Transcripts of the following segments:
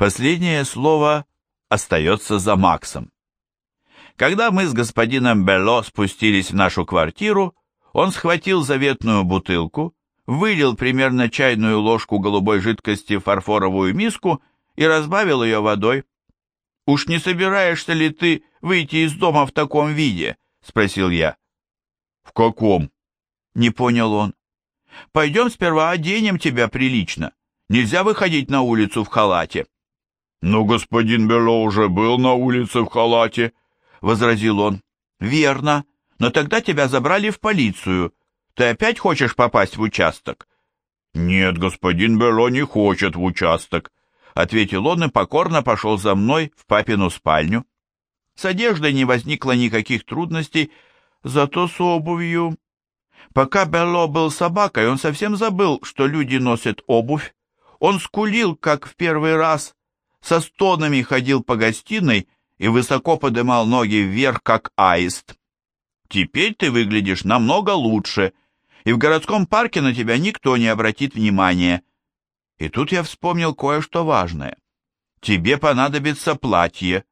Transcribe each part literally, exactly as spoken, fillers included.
Последнее слово остается за Максом. Когда мы с господином Белло спустились в нашу квартиру, он схватил заветную бутылку, вылил примерно чайную ложку голубой жидкости в фарфоровую миску и разбавил ее водой. «Уж не собираешься ли ты выйти из дома в таком виде?» — спросил я. «В каком?» — не понял он. «Пойдем сперва оденем тебя прилично. Нельзя выходить на улицу в халате». «Но господин Белло уже был на улице в халате», — возразил он. «Верно, но тогда тебя забрали в полицию. Ты опять хочешь попасть в участок?» «Нет, господин Белло не хочет в участок», — ответил он и покорно пошел за мной в папину спальню. С одеждой не возникло никаких трудностей, зато с обувью. Пока Белло был собакой, он совсем забыл, что люди носят обувь. Он скулил, как в первый раз, со стонами ходил по гостиной и высоко подымал ноги вверх, как аист. «Теперь ты выглядишь намного лучше, и в городском парке на тебя никто не обратит внимания». И тут я вспомнил кое-что важное. «Тебе понадобится платье».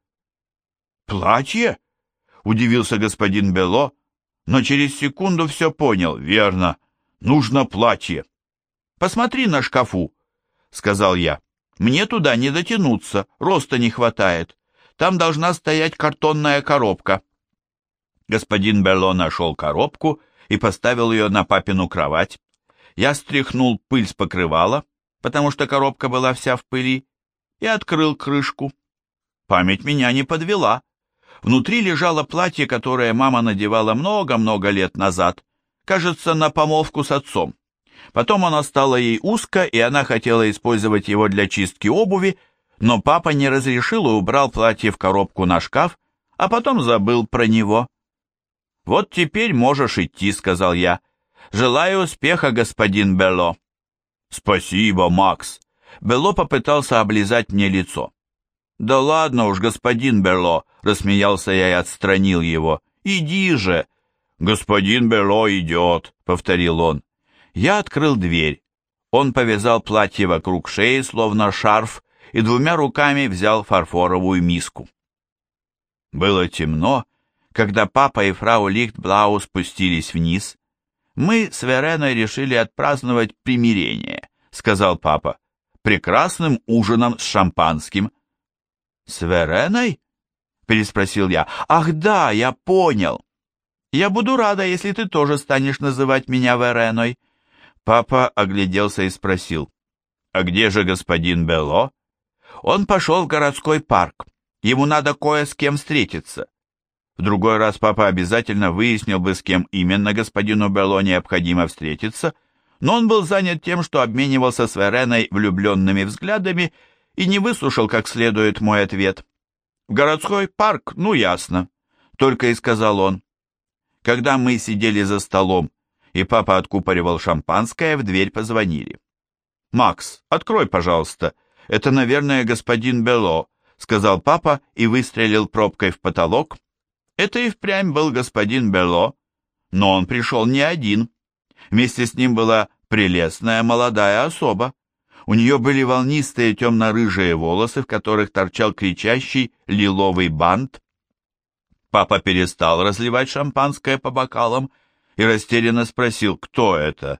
«Платье?» — удивился господин Белло, но через секунду все понял. «Верно, нужно платье». «Посмотри на шкафу», — сказал я. «Мне туда не дотянуться, роста не хватает. Там должна стоять картонная коробка». Господин Белло нашел коробку и поставил ее на папину кровать. Я стряхнул пыль с покрывала, потому что коробка была вся в пыли, и открыл крышку. Память меня не подвела. Внутри лежало платье, которое мама надевала много-много лет назад, кажется, на помолвку с отцом. Потом оно стало ей узко, и она хотела использовать его для чистки обуви, но папа не разрешил и убрал платье в коробку на шкаф, а потом забыл про него. «Вот теперь можешь идти», — сказал я. «Желаю успеха, господин Белло». «Спасибо, Макс». Белло попытался облизать мне лицо. «Да ладно уж, господин Белло», — рассмеялся я и отстранил его. «Иди же». «Господин Белло идет», — повторил он. Я открыл дверь. Он повязал платье вокруг шеи, словно шарф, и двумя руками взял фарфоровую миску. Было темно, когда папа и фрау Лихтблау спустились вниз. «Мы с Вереной решили отпраздновать примирение», — сказал папа, — «прекрасным ужином с шампанским». «С Вереной?» — переспросил я. «Ах да, я понял. Я буду рада, если ты тоже станешь называть меня Вереной». Папа огляделся и спросил: «А где же господин Белло?» «Он пошел в городской парк. Ему надо кое с кем встретиться». В другой раз папа обязательно выяснил бы, с кем именно господину Белло необходимо встретиться, но он был занят тем, что обменивался с Вереной влюбленными взглядами и не выслушал как следует мой ответ. «В городской парк, ну ясно», — только и сказал он. Когда мы сидели за столом, и папа откупоривал шампанское, в дверь позвонили. «Макс, открой, пожалуйста. Это, наверное, господин Белло», — сказал папа и выстрелил пробкой в потолок. Это и впрямь был господин Белло, но он пришел не один. Вместе с ним была прелестная молодая особа. У нее были волнистые темно-рыжие волосы, в которых торчал кричащий лиловый бант. Папа перестал разливать шампанское по бокалам и растерянно спросил, кто это.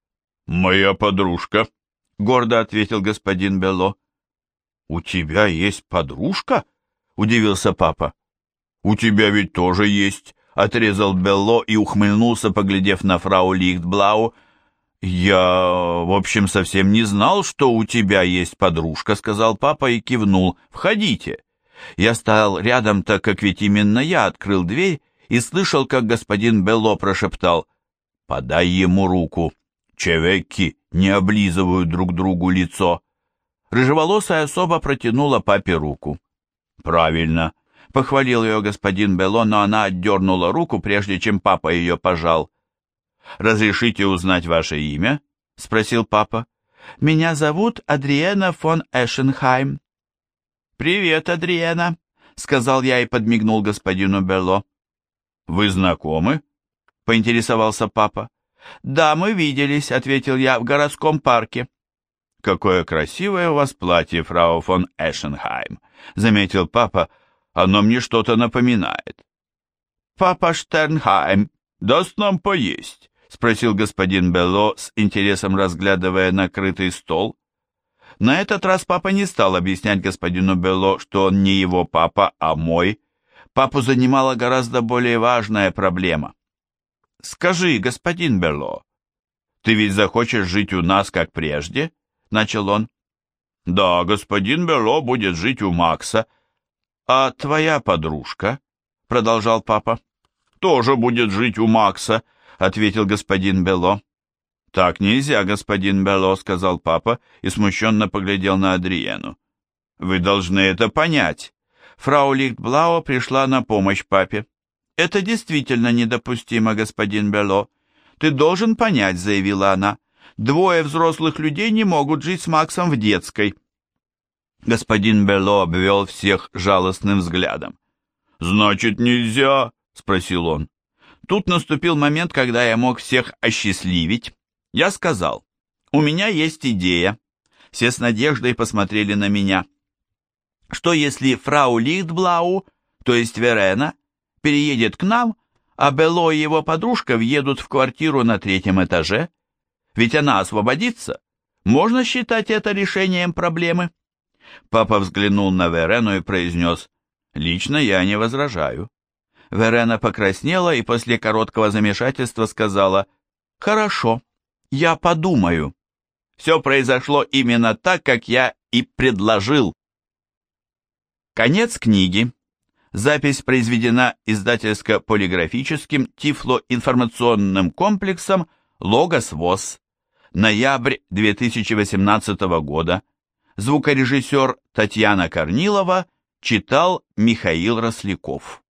«Моя подружка», — гордо ответил господин Белло. «У тебя есть подружка?» — удивился папа. «У тебя ведь тоже есть», — отрезал Белло и ухмыльнулся, поглядев на фрау Лихтблау. «Я, в общем, совсем не знал, что у тебя есть подружка», — сказал папа и кивнул. «Входите». Я стоял рядом, так как ведь именно я открыл дверь и слышал, как господин Белло прошептал: «Подай ему руку. Чевеки не облизывают друг другу лицо». Рыжеволосая особа протянула папе руку. «Правильно», — похвалил ее господин Белло, но она отдернула руку, прежде чем папа ее пожал. «Разрешите узнать ваше имя?» — спросил папа. «Меня зовут Адриена фон Эшенхайм». «Привет, Адриена», — сказал я и подмигнул господину Белло. «Вы знакомы?» — поинтересовался папа. «Да, мы виделись», — ответил я, — «в городском парке». «Какое красивое у вас платье, фрау фон Эшенхайм», — заметил папа. «Оно мне что-то напоминает». «Папа Штернхайм даст нам поесть?» — спросил господин Белло, с интересом разглядывая накрытый стол. На этот раз папа не стал объяснять господину Белло, что он не его папа, а мой. Папу занимала гораздо более важная проблема. «Скажи, господин Белло, ты ведь захочешь жить у нас, как прежде?» — начал он. «Да, господин Белло будет жить у Макса. А твоя подружка?» — продолжал папа. «Тоже будет жить у Макса», — ответил господин Белло. «Так нельзя, господин Белло», — сказал папа и смущенно поглядел на Адриену. «Вы должны это понять». Фрау Лихтблау пришла на помощь папе. «Это действительно недопустимо, господин Белло. Ты должен понять», — заявила она. «Двое взрослых людей не могут жить с Максом в детской». Господин Белло обвел всех жалостным взглядом. «Значит, нельзя?» — спросил он. Тут наступил момент, когда я мог всех осчастливить. Я сказал: «У меня есть идея». Все с надеждой посмотрели на меня. «Что если фрау Лихтблау, то есть Верена, переедет к нам, а Белло и его подружка въедут в квартиру на третьем этаже? Ведь она освободится. Можно считать это решением проблемы?» Папа взглянул на Верену и произнес: «Лично я не возражаю». Верена покраснела и после короткого замешательства сказала: «Хорошо, я подумаю». Все произошло именно так, как я и предложил. Конец книги. Запись произведена издательско-полиграфическим тифлоинформационным комплексом «Логос ВОС». Ноябрь две тысячи восемнадцатого года. Звукорежиссер Татьяна Корнилова читал Михаил Росляков.